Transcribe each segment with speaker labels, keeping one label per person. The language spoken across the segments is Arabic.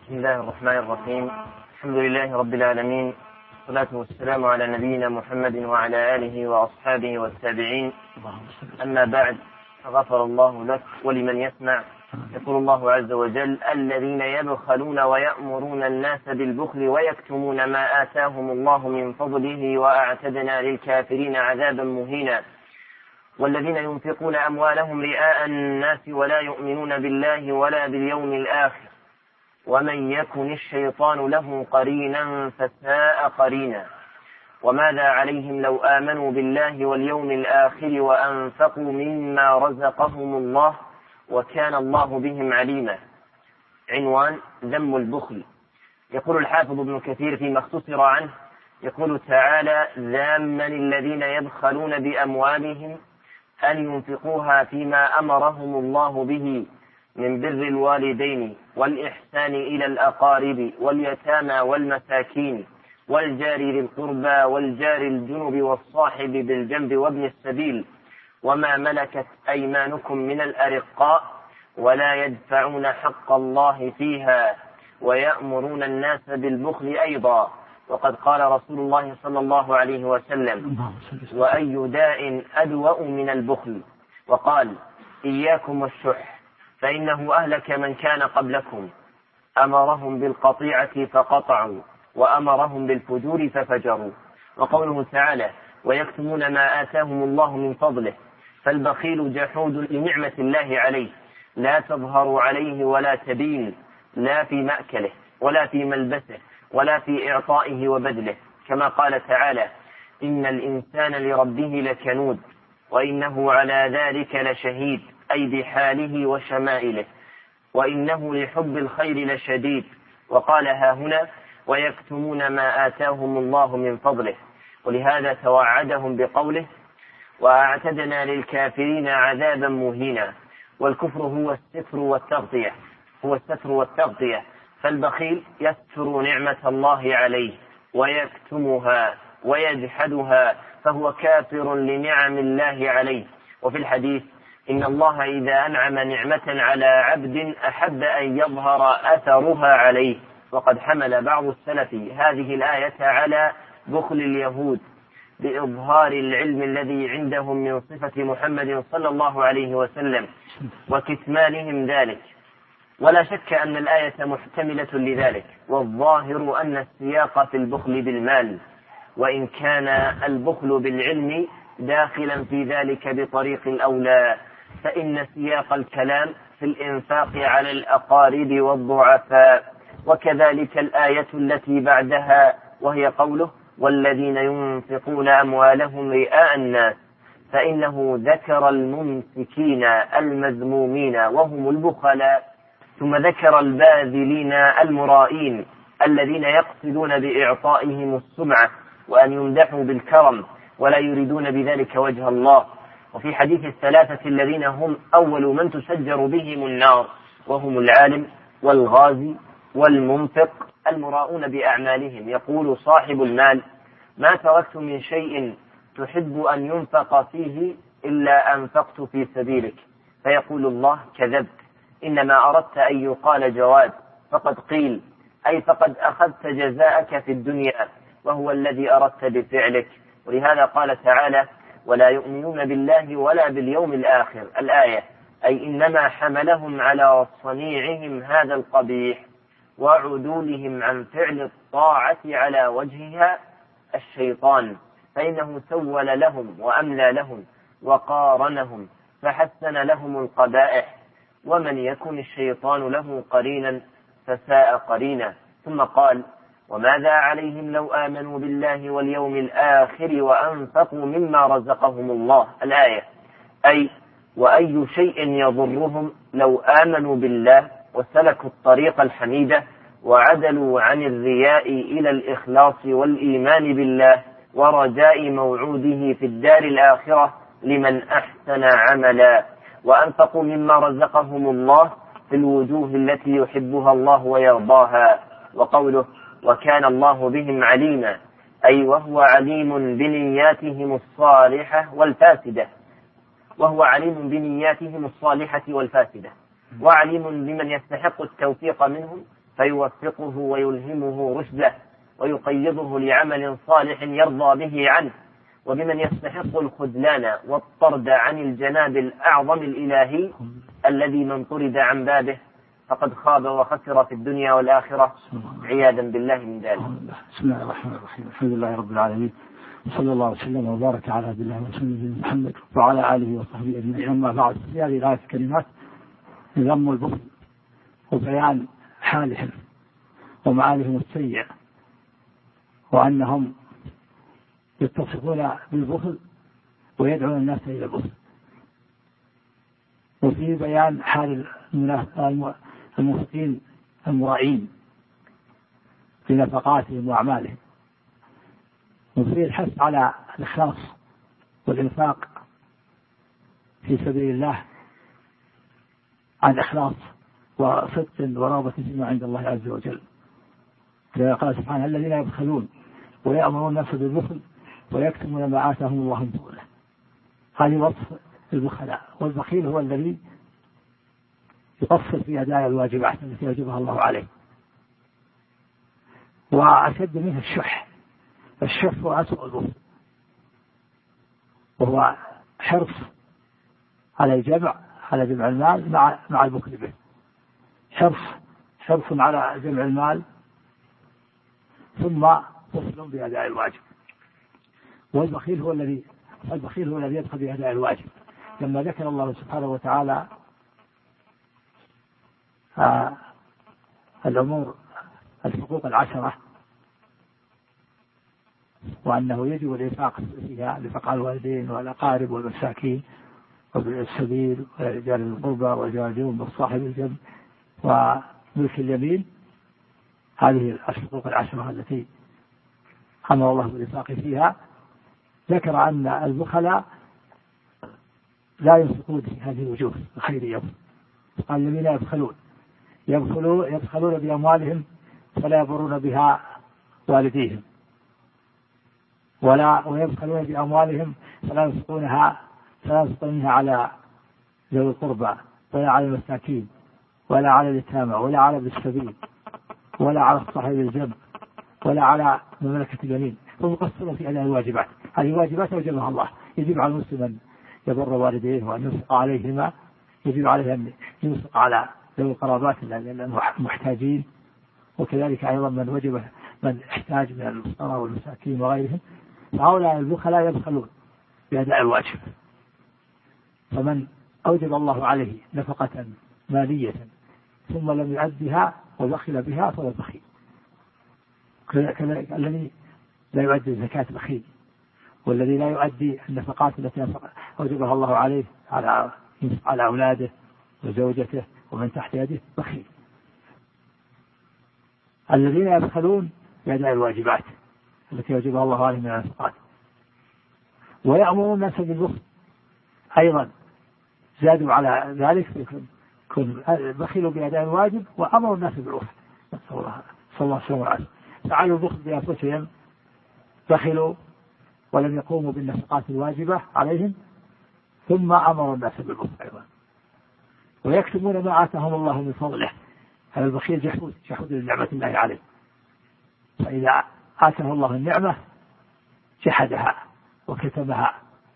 Speaker 1: بسم الله الرحمن الرحيم. الحمد لله رب العالمين، والصلاة والسلام على نبينا محمد وعلى آله وأصحابه والتابعين. أما بعد، غفر الله لك ولمن يسمع. يقول الله عز وجل: الذين يبخلون ويأمرون الناس بالبخل ويكتمون ما آتاهم الله من فضله وأعتدنا للكافرين عذابا مهينا. والذين ينفقون أموالهم رئاء الناس ولا يؤمنون بالله ولا باليوم الآخر ومن يكن الشيطان له قرينا فساء قرينا. وماذا عليهم لو آمنوا بالله واليوم الآخر وأنفقوا مما رزقهم الله وكان الله بهم عليما. عنوان: ذم البخل. يقول الحافظ ابن كثير فيما اختصر عنه، يقول تعالى: ذاما الذين يبخلون بأموالهم أن ينفقوها فيما أمرهم الله به من بر الوالدين والإحسان إلى الأقارب واليتامى والمساكين والجار ذي القربى والجار الجنب والصاحب بالجنب وابن السبيل وما ملكت أيمانكم من الأرقاء ولا يدفعون حق الله فيها ويأمرون الناس بالبخل أيضا. وقد قال رسول الله صلى الله عليه وسلم: وأي داء أدوأ من البخل؟ وقال: إياكم والشح فإنه أهلك من كان قبلكم، أمرهم بالقطيعة فقطعوا وأمرهم بالفجور ففجروا. وقوله تعالى: ويكتمون ما آتاهم الله من فضله، فالبخيل جحود لنعمة الله عليه، لا تظهر عليه ولا تبين، لا في مأكله ولا في ملبسه ولا في إعطائه وبذله، كما قال تعالى: إن الإنسان لربه لكنود وإنه على ذلك لشهيد، أي بحاله وشمائله، وإنه لحب الخير لشديد. وقال ها هنا: ويكتمون ما آتاهم الله من فضله. ولهذا توعدهم بقوله: وأعتدنا للكافرين عذابا مهينا. والكفر هو الستر والتغطية، فالبخيل يستر نعمة الله عليه ويكتمها ويجحدها، فهو كافر لنعم الله عليه. وفي الحديث: إن الله إذا أنعم نعمة على عبد أحب أن يظهر أثرها عليه. وقد حمل بعض السلف هذه الآية على بخل اليهود بإظهار العلم الذي عندهم من صفة محمد صلى الله عليه وسلم وكتمانهم ذلك. ولا شك أن الآية محتملة لذلك، والظاهر أن السياق في البخل بالمال، وإن كان البخل بالعلم داخلا في ذلك بطريق الأولى، فإن سياق الكلام في الإنفاق على الأقارب والضعفاء. وكذلك الآية التي بعدها وهي قوله: والذين ينفقون أموالهم رئاء الناس، فإنه ذكر الممسكين المذمومين وهم البخلاء، ثم ذكر الباذلين المرائين الذين يقصدون بإعطائهم السمعة وأن يمدحوا بالكرم ولا يريدون بذلك وجه الله. وفي حديث الثلاثة الذين هم أول من تسجر بهم النار، وهم العالم والغازي والمنفق المراؤون بأعمالهم، يقول صاحب المال: ما تركت من شيء تحب أن ينفق فيه إلا أنفقت في سبيلك. فيقول الله: كذبت، إنما أردت أن يقال جواد، فقد قيل، أي فقد أخذت جزاءك في الدنيا، وهو الذي أردت بفعلك. ولهذا قال تعالى: ولا يؤمنون بالله ولا باليوم الآخر، الآية، أي إنما حملهم على صنيعهم هذا القبيح وعدولهم عن فعل الطاعة على وجهها الشيطان، فإنه سول لهم وأملى لهم وقارنهم فحسن لهم القبائح، ومن يكن الشيطان له قرينا فساء قرينا. ثم قال: وماذا عليهم لو آمنوا بالله واليوم الآخر وأنفقوا مما رزقهم الله، الآية، أي وأي شيء يضرهم لو آمنوا بالله وسلكوا الطريق الحميدة وعدلوا عن الرياء إلى الإخلاص والإيمان بالله ورجاء موعوده في الدار الآخرة لمن أحسن عملا، وأنفقوا مما رزقهم الله في الوجوه التي يحبها الله ويرضاها. وقوله: وكان الله بهم عليما، أي وهو عليم بنياتهم الصالحة والفاسدة، وعليم بمن يستحق التوفيق منهم فيوفقه ويلهمه رشده ويقيضه لعمل صالح يرضى به عنه. وبمن يستحق الخذلان والطرد عن الجناب الأعظم الإلهي الذي من طرد عن بابه فقد خاب وخسر في الدنيا والآخرة عياذا بالله من ذلك.
Speaker 2: بسم الله الرحمن الرحيم. الحمد لله رب العالمين، وصلى الله وسلم وبارك على عبد الله ورسوله محمد وعلى آله وصحبه أجمعين. أما بعد، في هذه الآية الكريمات ذم البخل وبيان حالهم ومعالهم السيئة، وأنهم يتصفون بالبخل ويدعون الناس إلى البخل، وفي بيان حال المنافقين المرائين في نفقاتهم وأعمالهم، وفي الحث على الإخلاص والإنفاق في سبيل الله عن إخلاص وصدق ورغبة فيما عند الله عز وجل. قال سبحانه: الذين يبخلون ويأمرون الناس بالبخل ويكتمون ما آتاهم الله من فضله. هذه وصف البخلاء. والبخيل هو الذي يقصر في أداء الواجبات التي يجبها الله عليه. وأشد منه الشح. الشح هو أسوأ البخل، وهو حرص على جمع المال مع البخل به. حرص على جمع المال ثم بخل بأداء الواجب. والبخيل هو الذي يبخل بأداء الواجب. لما ذكر الله سبحانه وتعالى الأمور الحقوق 10 وأنه يجب الإنفاق فيها لفقراء الوالدين والأقارب والمساكين وابن السبيل ورجال القربى ورجال الجنب والصاحب الجنب وملك اليمين، هذه الحقوق 10 التي أمر الله بالإنفاق فيها. ذكر أن البخلاء لا ينفقون في هذه الوجوه الخيرية. قال: الذين يبخلون بأموالهم فلا يضرون بها والديهم، ويبخلون بأموالهم فلا ينفقونها على ذوي القربى ولا على المساكين ولا على اليتامى ولا على ابن السبيل ولا على صاحب الجنب ولا على مملكة اليمين، ويقصرون في أداء الواجبات. هذه واجبات أوجبها الله. يجب على المسلم أن يبر والديه وأن ينفق عليهما، يجب عليه أن ينفق على ذوي القرابات المحتاجين، وكذلك أيضا من احتاج من الفقراء والمساكين وغيرهم. فهؤلاء البخلاء يبخلون بأداء الواجب. فمن أوجب الله عليه نفقة مالية ثم لم يؤدها وبخل بها فهو بخيل. كذلك الذي لا يؤدي الزكاة بخيل، والذي لا يؤدي النفقات التي أوجبها الله عليه على أولاده وزوجته ومن تحت يده بخيل. الذين يبخلون بأداء الواجبات التي يوجبها الله عليه من النفقات ويأمرون الناس بالبخل، أيضا زادوا على ذلك، بخلوا بأداء الواجب وأمروا الناس بالبخل. نسأل الله سبحانه وتعالى. فعلوا البخل بأنفسهم، بخلوا ولم يقوموا بالنفقات الواجبة عليهم، ثم أمروا الناس بالبخل أيضا. ويكتمون ما آتاهم الله من فضله. هذا البخيل جحود لنعمة الله عليه، فإذا آتاه الله النعمة جحدها وكتمها.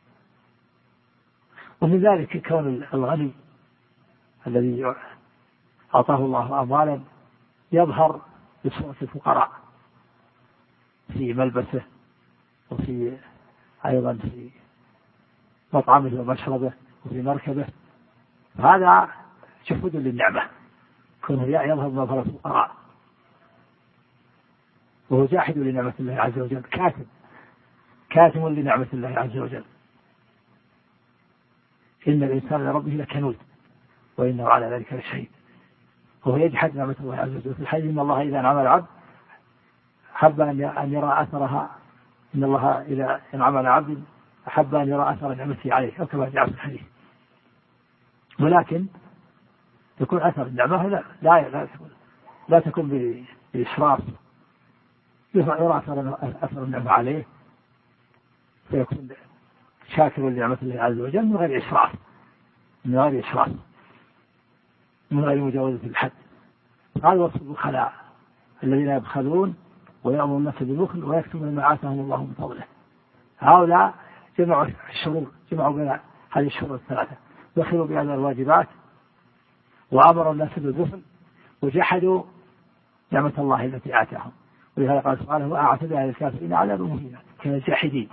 Speaker 2: ومن ذلك كون الغني الذي أعطاه الله أموالا يظهر بصورة الفقراء في ملبسه وفي أيضا في مطعمه ومشربه وفي مركبه. هذا جحود للنعمة، كونه يظهر بمظهر الفقراء، وهو جاحد لنعمة الله عز وجل، كاتم لنعمة الله عز وجل. إن الإنسان لربه لكنود وإنه على ذلك لشهيد. وهو يجحد نعمة الله عز وجل في الحديث: إن الله إذا أنعم على العبد أحب أن يرى أثرها، إن الله إذا أنعم على عبد أحب أن يرى أثر نعمته عليه، أو كما جاء في الحديث. ولكن يكون أثر النعمة لا تكون بإسراف، يرى أثر النعمة عليه فيكون شاكر لنعمة الله عز وجل من غير إسراف، من غير مجاوزة الحد. هذا وصف البخلاء الذين يبخلون ويأمرون الناس بالبخل ويكتمون ما آتاهم الله من فضله. هؤلاء جمعوا الشرور، جمعوا بين هذه الشرور الثلاثة، بخلوا بهذه الواجبات وأمروا الناس بالبخل وجحدوا نعمة الله التي آتاهم. ولهذا قال سبحانه وأعتدنا للكافرين عذابا مهينا كالجاحدين.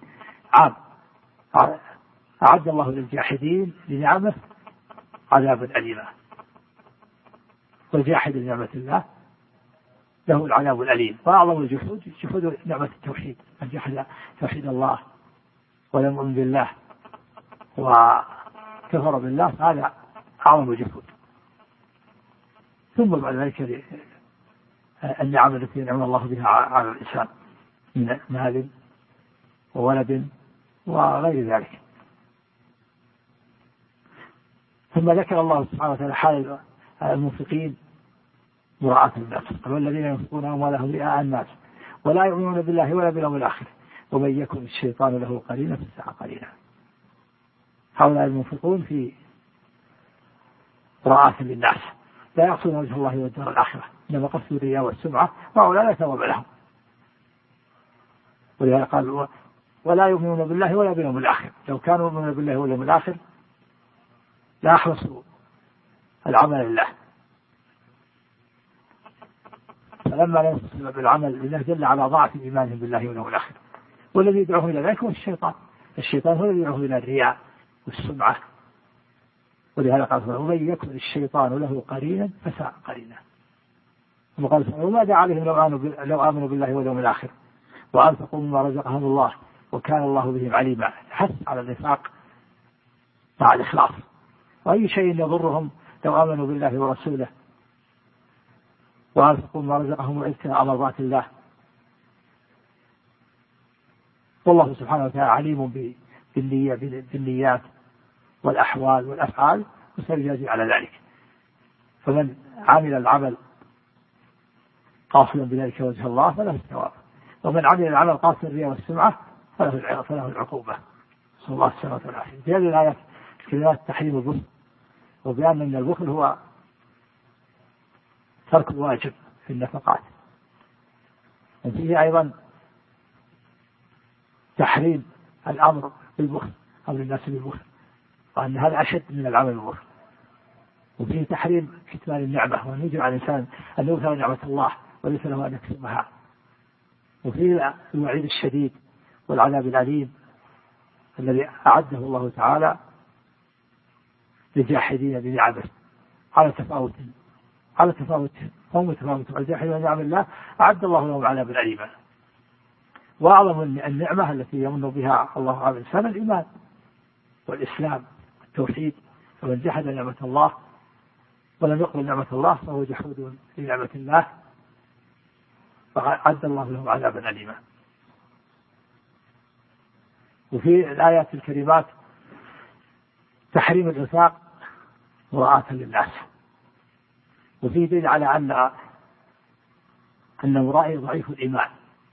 Speaker 2: أعد الله للجاحدين لنعمه عذابا أليما، والجاحد لنعمة الله له العذاب الأليم. وأعظم الجحود جحود نعمة التوحيد، من جحد توحيد الله ولم يؤمن بالله وكفر بالله هذا أعظم الجحود. ثم بعد ذلك النعم التي نعم الله بها على الإنسان من مال وولد وغير ذلك. ثم ذكر الله سبحانه وتعالى حال المنفقين مراعاة الناس، والذين ينفقون أموالهم رئاء الناس ولا يؤمنون بالله ولا باليوم الآخر ومن يكن الشيطان له قرينا فساء قرينا. هؤلاء المنفقون في مراعاة للناس، لا يقصدون وجه الله والدار الآخرة، إنما قصدوا الرياء والسمعة، وهؤلاء لا ثواب لهم. ولهذا قال ولا يؤمنون بالله ولا باليوم الآخر. لو كانوا يؤمنون بالله واليوم الآخر لا أخلصوا العمل لله، فلما لا يصل بالعمل لله دل على ضعف إيمانهم بالله واليوم الآخر. والذي يدعوه إلى ذلك هو الشيطان. الشيطان هو الذي يدعوه إلى الرياء والسمعة. ولهذا قال ومن يكن الشيطان له قرينا فساء قرينا. وقال وماذا عليهم لو آمنوا بالله واليوم الآخر وأنفقوا مما رزقهم الله وكان الله بهم عليما. حث على النفاق مع الإخلاص. وأي شيء يضرهم لو آمنوا بالله ورسوله وأنفقوا مما رزقهم وابتغاء مرضات الله. والله سبحانه وتعالى عليم بالنيات والأحوال والأفعال وسيجازي على ذلك. فمن عمل العمل قاصدا بذلك وجه الله فله الثواب، ومن عمل العمل قاصدا الرياء والسمعة فله العقوبة. صلى الله عليه وسلم. في هذه الآيات كلمات تحريم البخل، وبيان أن البخل هو ترك الواجب في النفقات. وفيه أيضا تحريم الأمر بالبخل، أمر الناس بالبخل، وأن هذا أشد من العمل بالبخل. وفيه تحريم كتمان النعمة، وأن يجب على الإنسان أن يؤثر نعمة الله وليس له أن يكتمها. وفيه الوعيد الشديد والعذاب الأليم الذي أعده الله تعالى للجاحدين بنعمه على تفاوت هم متفاوت. الجاحدين بنعم الله أعد الله لهم عذابا أليما. وأعظم النعمة التي يمن بها الله على الإنسان الإيمان والإسلام والتوحيد. فمن جحد نعمة الله ولم يقبل نعمة الله فهو جحود لنعمة الله، فأعد الله لهم عذابا أليما. وفي الآيات الكريمات تحريم الإنفاق مراعاة للناس. وفي دليل على أن المرائي ضعيف الإيمان،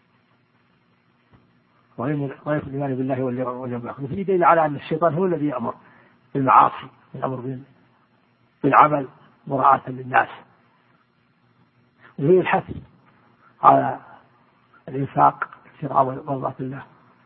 Speaker 2: ضعيف الإيمان بالله واليوم الآخر. وفي دليل على أن الشيطان هو الذي يأمر بالمعاصي، الأمر بالعمل مراعاة للناس. وفي الحث على الإنفاق ابتغاء مرضات الله.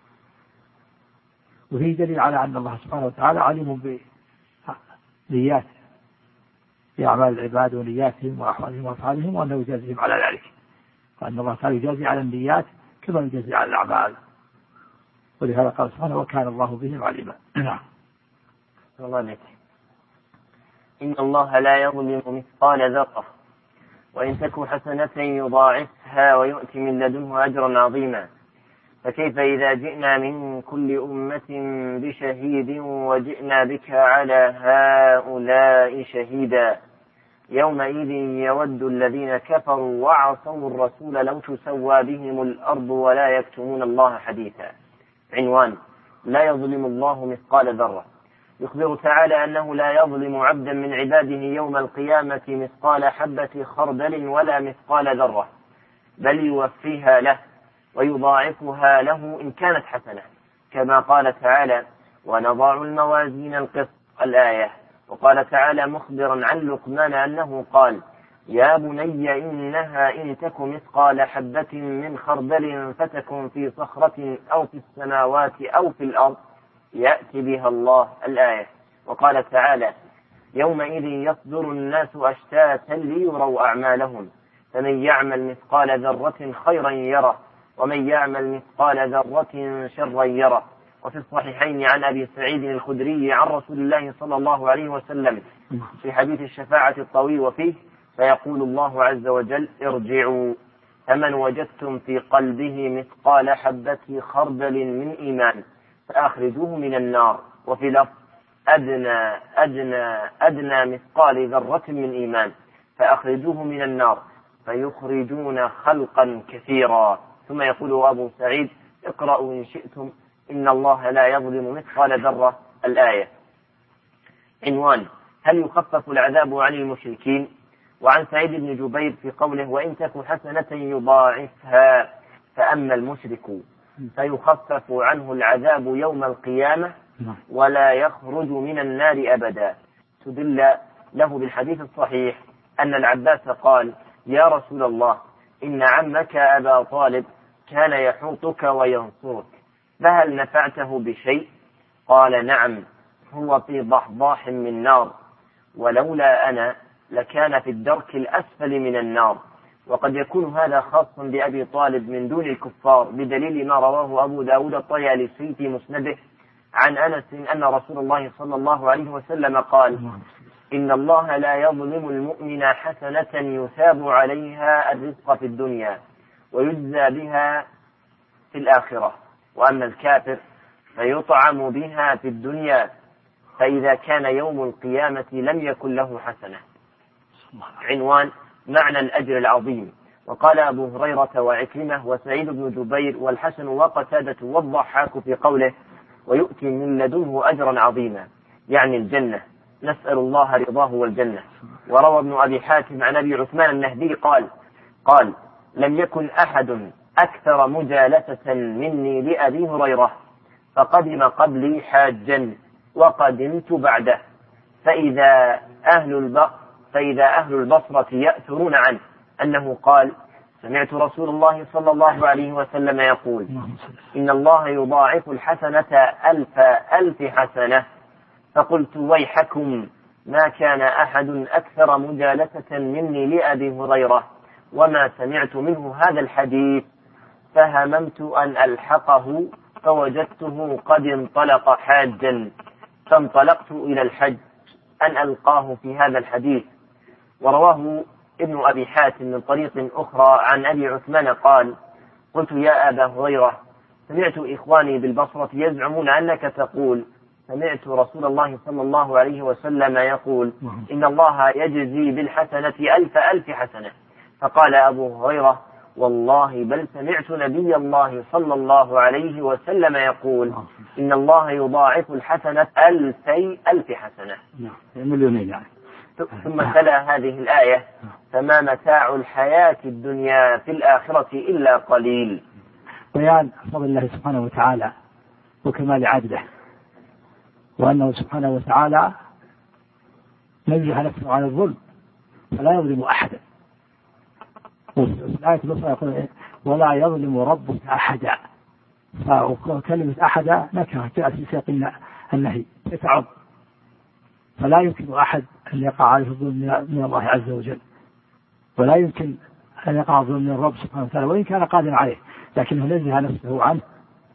Speaker 2: وفي دليل على أن الله سبحانه وتعالى عليم بنيات بأعمال العباد ونياتهم وأحوالهم وأفعالهم، وأنه يجازيهم على ذلك، وأن الله تعالى يجازي على النيات كما يجازي على الأعمال. ولهذا قال سبحانه وكان الله بهم عليما. نعم.
Speaker 1: إن الله لا يظلم مثقال ذرة وإن تك حسنة يضاعفها ويؤتي من لدنه أجرا عظيما. فكيف إذا جئنا من كل أمة بشهيد وجئنا بك على هؤلاء شهيدا يومئذ يود الذين كفروا وعصوا الرسول لو تسوى بهم الأرض ولا يكتمون الله حديثا. عنوان: لا يظلم الله مثقال ذرة. يخبر تعالى أنه لا يظلم عبدا من عباده يوم القيامة مثقال حبة خردل ولا مثقال ذرة، بل يوفيها له ويضاعفها له إن كانت حسنة، كما قال تعالى: ونضع الموازين القسط الآية. وقال تعالى مخبرا عن لقمان أنه قال: يا بني إنها إن تك مثقال حبة من خردل فتكن في صخرة أو في السماوات أو في الأرض يأتي بها الله. الآية. وقال تعالى يومئذ يصدر الناس أشتاتا ليروا أعمالهم فمن يعمل مثقال ذرة خيرا يره ومن يعمل مثقال ذرة شرا يره. وفي الصحيحين عن أبي سعيد الخدري عن رسول الله صلى الله عليه وسلم في حديث الشفاعة الطويل وفيه فيقول الله عز وجل ارجعوا فمن وجدتم في قلبه مثقال حبة خردل من إيمان فأخرجوه من النار. وفي لفظ أدنى مثقال ذرة من إيمان فأخرجوه من النار فيخرجون خلقا كثيرا. ثم يقول أبو سعيد اقرأوا إن شئتم إن الله لا يظلم مثقال ذرة. الآية. عنوان هل يخفف العذاب عن المشركين؟ وعن سعيد بن جبير في قوله وإن تك حسنة يضاعفها فأما المشرك فيخفف عنه العذاب يوم القيامة ولا يخرج من النار أبدا. تدل له بالحديث الصحيح أن العباس قال يا رسول الله إن عمك أبا طالب كان يحوطك وينصرك فهل نفعته بشيء؟ قال نعم هو في ضحضاح من نار ولولا أنا لكان في الدرك الأسفل من النار. وقد يكون هذا خاصا بأبي طالب من دون الكفار بدليل ما رواه أبو داود الطيالسي في مسنده عن أنس أن رسول الله صلى الله عليه وسلم قال إن الله لا يظلم المؤمن حسنة يثاب عليها الرزق في الدنيا ويجزى بها في الآخرة وأما الكافر فيطعم بها في الدنيا فإذا كان يوم القيامة لم يكن له حسنة. عنوان معنى الأجر العظيم. وقال أبو هريرة وعكرمة وسعيد بن جبير والحسن وقتادة والضحاك في قوله ويؤتي من لدنه أجرا عظيما يعني الجنة نسأل الله رضاه والجنة. وروى ابن أبي حاتم عن أبي عثمان النهدي قال لم يكن أحد أكثر مجالسة مني لأبي هريرة فقدم قبلي حاجا وقدمت بعده فإذا أهل البصرة يأثرون عنه أنه قال سمعت رسول الله صلى الله عليه وسلم يقول إن الله يضاعف الحسنة 1000 حسنة فقلت ويحكم ما كان أحد أكثر مجالسة مني لأبي هريرة وما سمعت منه هذا الحديث فهممت أن ألحقه فوجدته قد انطلق حاجا فانطلقت إلى الحج أن ألقاه في هذا الحديث. ورواه ابن أبي حاتم من طريق أخرى عن أبي عثمان قال قلت يا أبا هريرة سمعت إخواني بالبصرة يزعمون أنك تقول سمعت رسول الله صلى الله عليه وسلم يقول إن الله يجزي بالحسنة 1000 حسنة. فقال أبو هريرة والله بل سمعت نبي الله صلى الله عليه وسلم يقول إن الله يضاعف الحسنة 1000 حسنة
Speaker 2: مليونين يعني.
Speaker 1: ثم تلا هذه الآية فما متاع الحياة الدنيا في الآخرة إلا قليل.
Speaker 2: بيان فضل الله سبحانه وتعالى وكمال عدله وأنه سبحانه وتعالى نزه نفسه عن الظلم فلا يظلم أحدا. وفي الآية الأخرى يقول ولا يظلم ربك أحدا فكلمة أحدا نكرة جاءت في سياق النهي يتعظ فلا يمكن أحد أن يقع عليه الظلم من الله عز وجل ولا يمكن أن يقع الظلم من الرب سبحانه وتعالى وإن كان قادرا عليه لكنه نزه نفسه عنه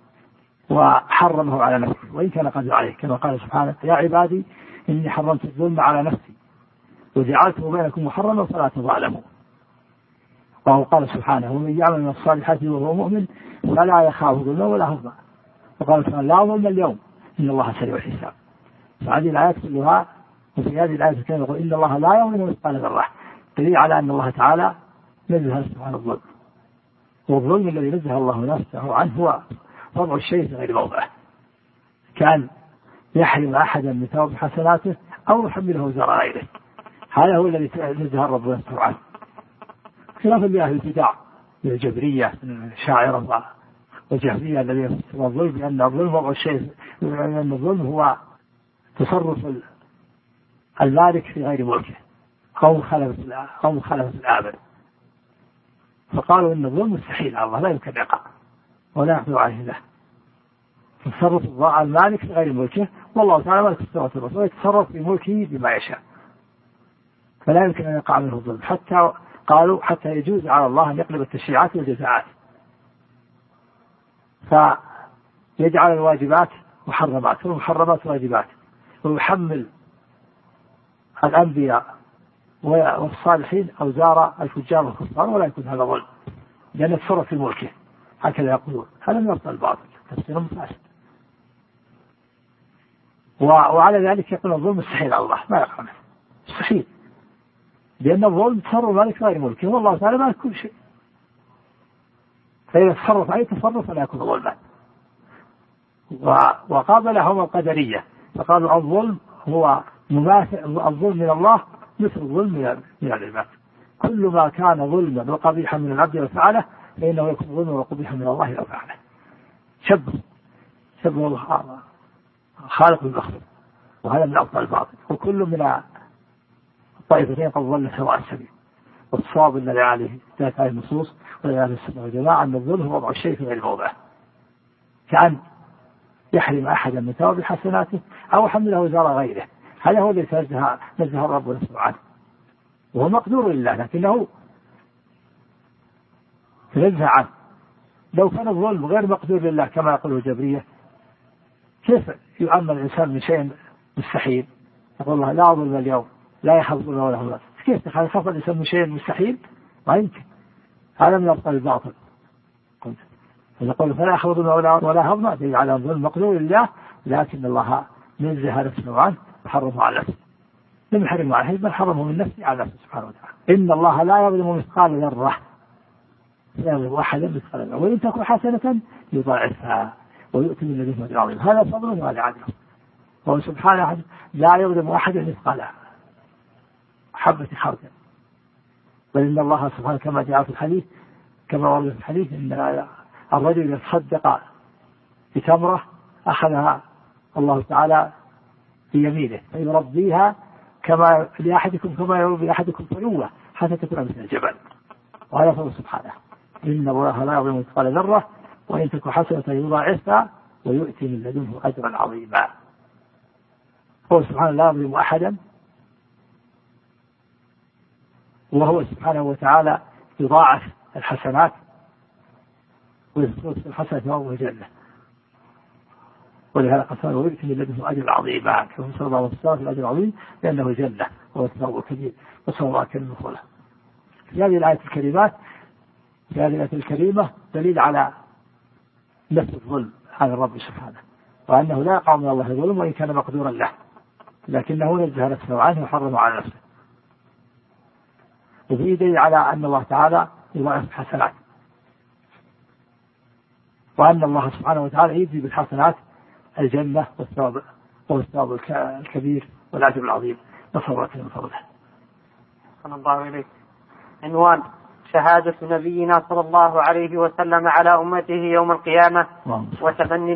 Speaker 2: وحرمه على نفسه وإن كان قادرا عليه كما قال سبحانه يا عبادي إني حرمت الظلم على نفسي وجعلته بينكم محرما فلا تظالموا. وهو قال سبحانه ومن يعمل من الصالحات وهو مؤمن فلا يخاف ظلما ولا هضما. وقال سبحانه لا ظلم اليوم إن الله سريع الحساب. فهذه الآيات كلها وفي هذه الآية كان يقول إن الله لا يظلم مثقال ذرة دليل على أن الله تعالى نزه نفسه عن الظلم والظلم الذي نزه الله نفسه عنه هو وضع الشيء في غير موضعه كان يحرم أحدا من ثواب حسناته أو يحمله وزر غيره هذا هو الذي نزه الرب نفسه عنه خلافا لأهل البدع الجبرية الشاعرة والجهمية الذين يفسرون الظلم بأن الظلم وضع الشيء أن الظلم هو تصرف المالك في غير ملكه أو مخالفة الآمر، فقالوا إن الظلم مستحيل على الله لا يمكن يقع ولا يحضر عليه له. تصرف المالك في غير ملكه، والله تعالى مالك السماوات والأرض ويتصرف في ملكه بما يشاء، فلا يمكن أن يقع منه الظلم. حتى قالوا حتى يجوز على الله أن يقلب التشريعات والجزاءات، فيجعل الواجبات محرمات والمحرمات واجبات، ويحمل الأنبياء والصالحين أوزار الفجار والكفار، ولا يكون هذا ظلم لأن يتصرف في ملكه، هكذا يقولون. هذا من أبطال الباطل، تفسير فاسد. وعلى ذلك يقول الظلم مستحيل على الله، ما يقع منه مستحيل، لأن الظلم تصرف مالك غير ملكه، والله تعالى مالك كل شيء، فإذا تصرف أي تصرف فلا يكون ظلما. وقابلهم القدرية فقالوا الظلم هو مماثل، الظلم من الله مثل الظلم من العباد، كل ما كان ظلما وقبيحا من العبد وفعله فإنه يكون ظلما وقبيحا من الله لو فعله. شبه الله خالق بالمخلوق، وهذا من أبطال الباطل. وكل من الطائفتين قد ظل سواء السبيل، والصواب الذي عليه ذات هذه النصوص ولهذه السنة والجماعة أن الظلم هو وضع الشيء في غير موضعه، كأن يحرم أحدا من ثواب حسناته أو حمله وزار غيره، هذا هو الذي نزه الرب ونسمع عنه، وهو مقدور لله لكنه تنزه عنه. لو كان الظلم غير مقدور لله كما يقول الجبرية، كيف يؤمن الإنسان من شيء مستحيل؟ يقول الله لا ظلم اليوم لا يحفظون ولا هم، كيف يخاف الإنسان من شيء مستحيل؟ ما يمكن، هذا من أبطال الباطل. يقول فلا يحفظون ولا هم، دليل على الظلم مقدور لله، لكن الله نزه نفسه عنه وحرمه على نفسه، لم يحرمه عليه بل حرمه من نفسه على نفسه سبحانه وتعالى. إن الله لا يظلم مثقال ذرة، لا يظلم أحدا مثقال ذرة، وإن تكن حسنة يضاعفها ويؤتي من لدنه أجر عظيم، هذا فضل وهذا عدل. وهو سبحانه لا يظلم أحدا مثقال حبة خردل، بل إن الله سبحانه كما جاء في الحديث، كما ورد في الحديث، إن الرجل يتصدق بتمرة أخذها الله تعالى بيمينه فيربيها كما يربي أحدكم فلوة حتى تكون مثل الجبل، وهذا فضل سبحانه. إن الله لا يظلم مثقال ذرة وإن تكن حسنة يضاعفها ويؤتي من لدنه أجرا عظيما. هو سبحانه لا يظلم أحدا، وهو سبحانه وتعالى يضاعف الحسنات ويصرف الحسنة يوم الجنة، ولهذا قال ويؤتي من لدنه أجرا عظيما، كما صلى الله عليه وسلم الأجر العظيم لأنه جنة وهو الثواب الكبير وصلى الله كلمة خلق. في هذه الآية الكريمة دليل على نفس الظلم على الرب سبحانه، وأنه لا يقع من الله ظلم وإن كان مقدورا له، لكنه نزه نفسه عنه وحرمه على نفسه. وفيه دليل على أن الله تعالى يضاعف الحسنات، وأن الله سبحانه وتعالى يجزي بالحسنات الجنة والثواب الكبير والأجر العظيم، نسأل الله من فضله.
Speaker 3: صلى الله عليه. عنوان: شهادة نبينا صلى الله عليه وسلم على أمته يوم القيامة وتمني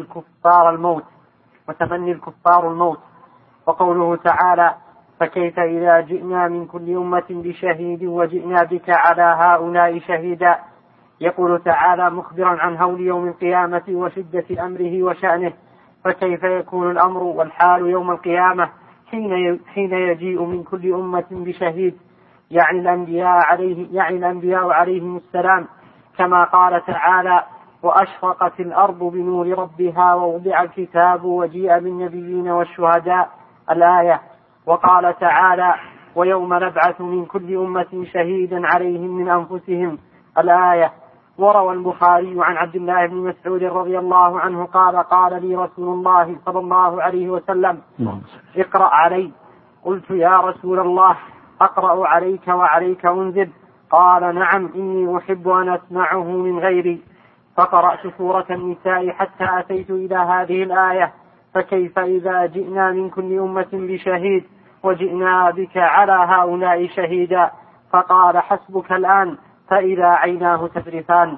Speaker 3: الكفار الموت. وقوله تعالى: فكيف إذا جئنا من كل أمة بشهيد وجئنا بك على هؤلاء شهيدا. يقول تعالى مخبرا عن هول يوم القيامة وشدة أمره وشأنه: فكيف يكون الأمر والحال يوم القيامة حين يجيء من كل أمة بشهيد، يعني الأنبياء عليهم السلام، كما قال تعالى: وأشرقت الأرض بنور ربها ووضع الكتاب وجيء بالنبيين والشهداء، الآية. وقال تعالى: ويوم نبعث من كل أمة شهيدا عليهم من أنفسهم، الآية. وروى البخاري عن عبد الله بن مسعود رضي الله عنه قال: قال لي رسول الله صلى الله عليه وسلم: اقرأ علي. قلت: يا رسول الله، أقرأ عليك وعليك أنزل؟ قال: نعم، إني أحب أن أسمعه من غيري. فقرأت سورة النساء حتى أتيت إلى هذه الآية: فكيف إذا جئنا من كل أمة بشهيد وجئنا بك على هؤلاء شهيدا. فقال: حسبك الآن، فإذا عيناه تذرفان.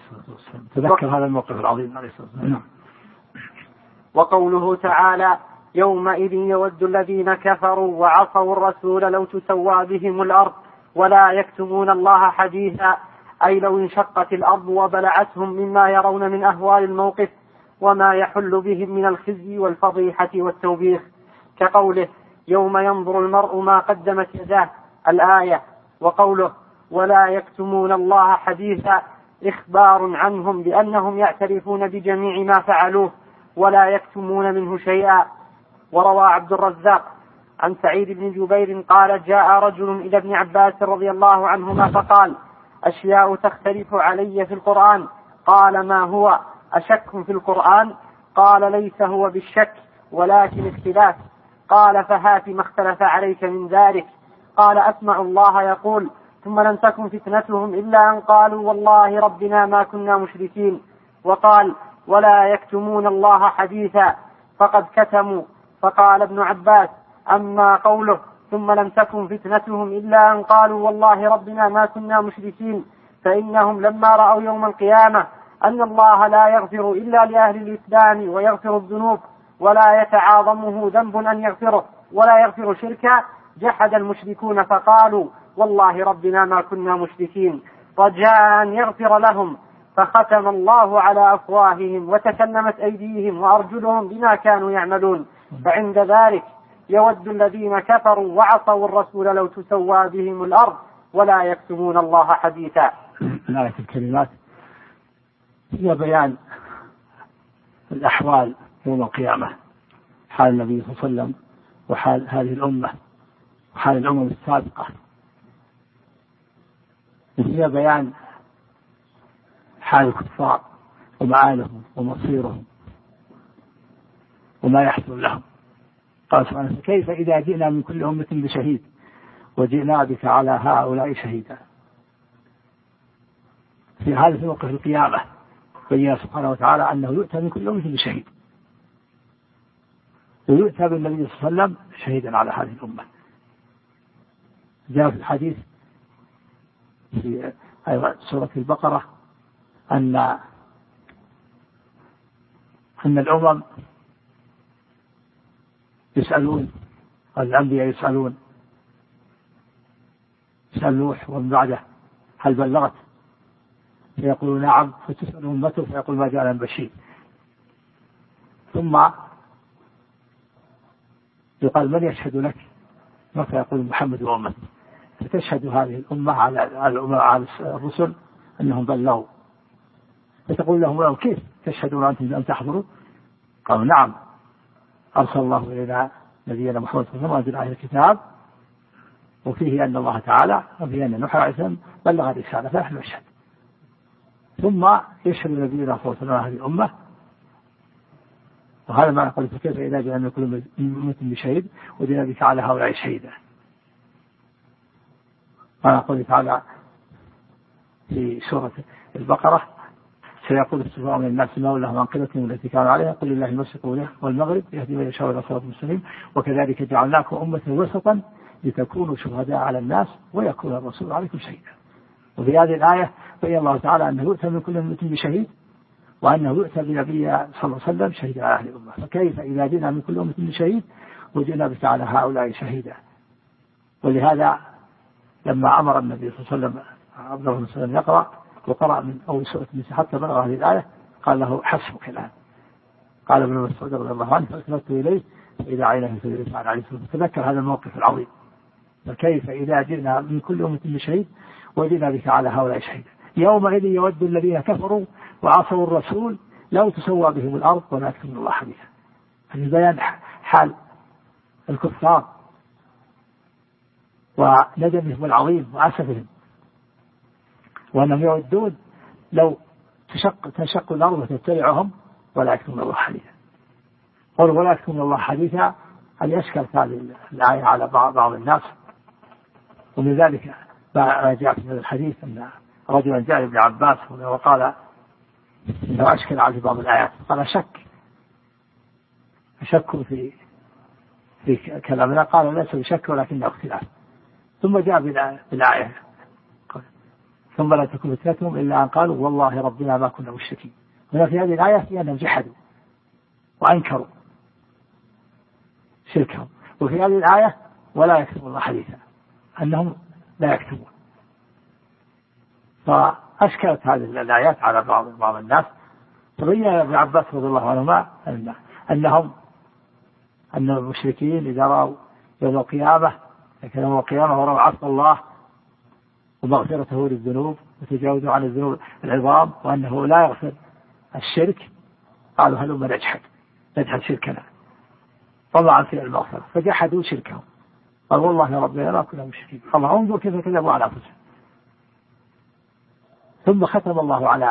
Speaker 2: تذكر هذا الموقف العظيم عليه الصلاة والسلام.
Speaker 3: وقوله تعالى: يومئذ يود الذين كفروا وعصوا الرسول لو تسوى بهم الأرض ولا يكتمون الله حديثا، أي لو انشقت الأرض وبلعتهم مما يرون من أهوال الموقف وما يحل بهم من الخزي والفضيحة والتوبيخ، كقوله يوم ينظر المرء ما قدمت يداه الآية، وقوله ولا يكتمون الله حديثا إخبار عنهم بأنهم يعترفون بجميع ما فعلوه ولا يكتمون منه شيئا. وروى عبد الرزاق عن سعيد بن جبير قال جاء رجل إلى ابن عباس رضي الله عنهما فقال أشياء تختلف علي في القرآن، قال ما هو؟ أشك في القرآن؟ قال ليس هو بالشك ولكن اختلاف. قال فهات ما اختلف عليك من ذلك. قال أسمع الله يقول ثم لم تكن فتنتهم إلا أن قالوا والله ربنا ما كنا مشركين، وقال ولا يكتمون الله حديثا فقد كتموا. فقال ابن عباس أما قوله ثم لم تكن فتنتهم إلا أن قالوا والله ربنا ما كنا مشركين فإنهم لما رأوا يوم القيامة أن الله لا يغفر إلا لأهل الإسلام ويغفر الذنوب ولا يتعاظمه ذنب أن يغفره ولا يغفر شركا، جحد المشركون فقالوا والله ربنا ما كنا مشركين، رجاء أن يغفر لهم، فختم الله على أفواههم وتكلمت أيديهم وأرجلهم بما كانوا يعملون. فعند ذلك يود الذين كفروا وعصوا الرسول لو تسوى بهم الأرض ولا يكتمون الله حديثا.
Speaker 2: الآية الكلمات هي بيان الأحوال يوم القيامة، حال النبي صلى الله عليه وسلم وحال هذه الأمة وحال الأمم السابقة، هي بيان حال الكفار ومآلهم ومصيرهم وما يحصل لهم. قال سبحانه كيف إذا جئنا من كل أمة بشهيد وجئنا بك على هؤلاء شهيدا. في هذا موقف القيامة بين سبحانه وتعالى أنه يؤتى من كل أمة بشهيد ويؤتى بالنبي صلى الله عليه وسلم شهيدا على هذه الأمة. جاء في الحديث في سورة البقرة أن الأمم يسألون، الأنبياء يسأل نوح ومن بعده هل بلغت؟ فيقول نعم، فتسأل أمته فيقول ما جاءنا بشير. ثم يقال من يشهد لك؟ فيقول محمد وأمته، فتشهد هذه الأمة على الرسل أنهم بلغوا، فتقول لهم كيف تشهدون أنتم لم تحضروا؟ قالوا نعم، أرسل الله إلينا نبينا محمد صلى الله عليه وسلم وأنزل عليه الكتاب وفيه أن الله تعالى وفيه أن نوح عليه السلام بلغ الرسالة فنحن نشهد. ثم يشهد نبينا صلى الله عليه وسلم هذه الأمة، وهذا ما نقول فكيف إذا جاء من كل أمة بشهيد وجئنا بك على هؤلاء شهيدا. ما نقول تعالى في سورة البقرة سيقول السفهاء من الناس ما ولهم عن قبلتهم التي كانوا عليها قل لله المشرق والمغرب يهدي من يشاء إلى صراط مستقيم وكذلك جعلناكم أمة وسطا لتكونوا شهداء على الناس ويكون الرسول عليكم شهيدا. وفي هذه الآية بين الله تعالى أنه يؤتى من كل أمة بشهيد وأنه يؤتى بنبي صلى الله عليه وسلم شهيدا على أهل الأمة. فكيف إذا جئنا من كل أمة بشهيد وجئنا بك على هؤلاء شهيدا؟ ولهذا لما أمر النبي صلى الله عليه وسلم عبد الله بن سلام يقرأ وقرأ من أول سورة النساء حتى بلغ هذه الآية قال له حسبك الآن. قال ابن مسعود رضي الله عنه فأسلمت إليه فإذا عينه في الإنسان عليه الصلاة والسلام. تذكر هذا الموقف العظيم. فكيف إذا جئنا من كل أمة بشهيد وجئنا بك على هؤلاء شهيدا يومئذ يود الذين كفروا وعصوا الرسول لو تسوى بهم الأرض ولا يكتمون الله حديثا. هذا بيان حال الكفار وندمهم العظيم وأسفهم وأنهم يودون لو تنشق الأرض وتتبعهم ولا يكتمون الله حديثا. قل ولا يكتمون الله حديثا هل يشكل هذه الآية على بعض الناس؟ ومن ذلك ما جاء في هذا الحديث أن رجلا جاء ابن عباس وقال إنه أشكل على بعض الآيات، قال شك في كلامنا، قال ليس بشك ولكن اختلاف. ثم جاء بالآية ثم لا تكن فتنتهم إلا أن قالوا والله ربنا ما كنا مشركين. هنا في هذه الآية هي أنهم جحدوا وأنكروا شركهم. وفي هذه الآية ولا يكتم الله حديثا، أنهم لا يكتمون. فأشكلت هذه الآيات على بعض الناس. تبين ابن عباس رضي الله عنهما أن المشركين إذا رأوا يوم القيامة، لكن يوم القيامة ورأوا عفو الله ومغفرته للذنوب وتجاوزوا عن الذنوب العظام وأنه لا يغفر الشرك، قالوا هلما نجحد شركنا طبعا في المغفرة، فجحدوا شركهم. قال والله يا رب لا كنا مشركين. الله انظر كيف كذبوا على أنفسهم. ثم ختم الله على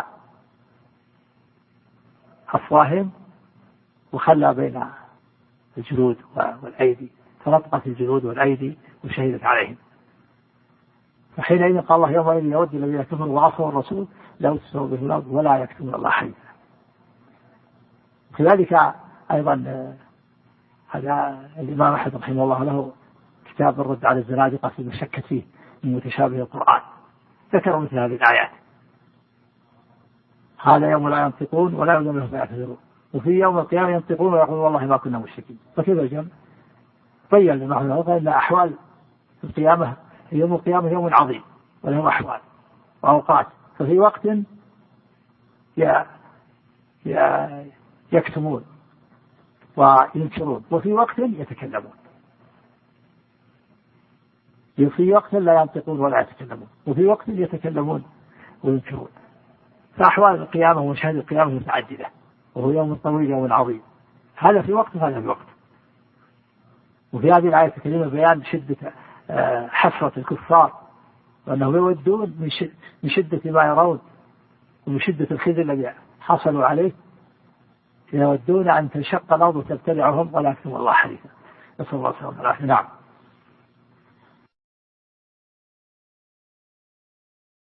Speaker 2: أفواههم وخلى بين الجلود والأيدي، فنطقت الجلود والأيدي وشهدت عليهم. فحينئذ قال الله يومئذ يود الذين كفروا وعصوا الرسول لو تسووا به الأرض ولا يكتمون الله حديثا. كذلك أيضا هذا الإمام أحمد رحمه الله له كتاب الرد على الزنادقة فيما شك فيه من متشابه القرآن، ذكروا مثل هذه الآيات. هذا يوم لا ينطقون ولا يؤذن لهم فيعتذرون، وفي يوم القيامة ينطقون ويقولون والله ما كنا مشركين. فكيف الجمع؟ بين لما أن أحوال القيامة يوم القيامة يوم عظيم وله أحوال وأوقات، ففي وقت يكتمون وينكرون، وفي وقت يتكلمون. في وقت لا ينطقون ولا يتكلمون، وفي وقت يتكلمون وينكرون. فأحوال القيامة ومشاهد القيامة متعددة، وهو يوم طويل يوم عظيم، هذا في وقت وهذا في وقت. وفي هذه الآية الكريمة بيان شدة حسرة الكفار، وأنهم يودون من شدة ما يرون ومن شدة الخزي الذي حصلوا عليه، يودون أن تنشق الأرض وتبتلعهم ولا يكتم الله حديثا. نسأل الله السلامة والعافية. نعم.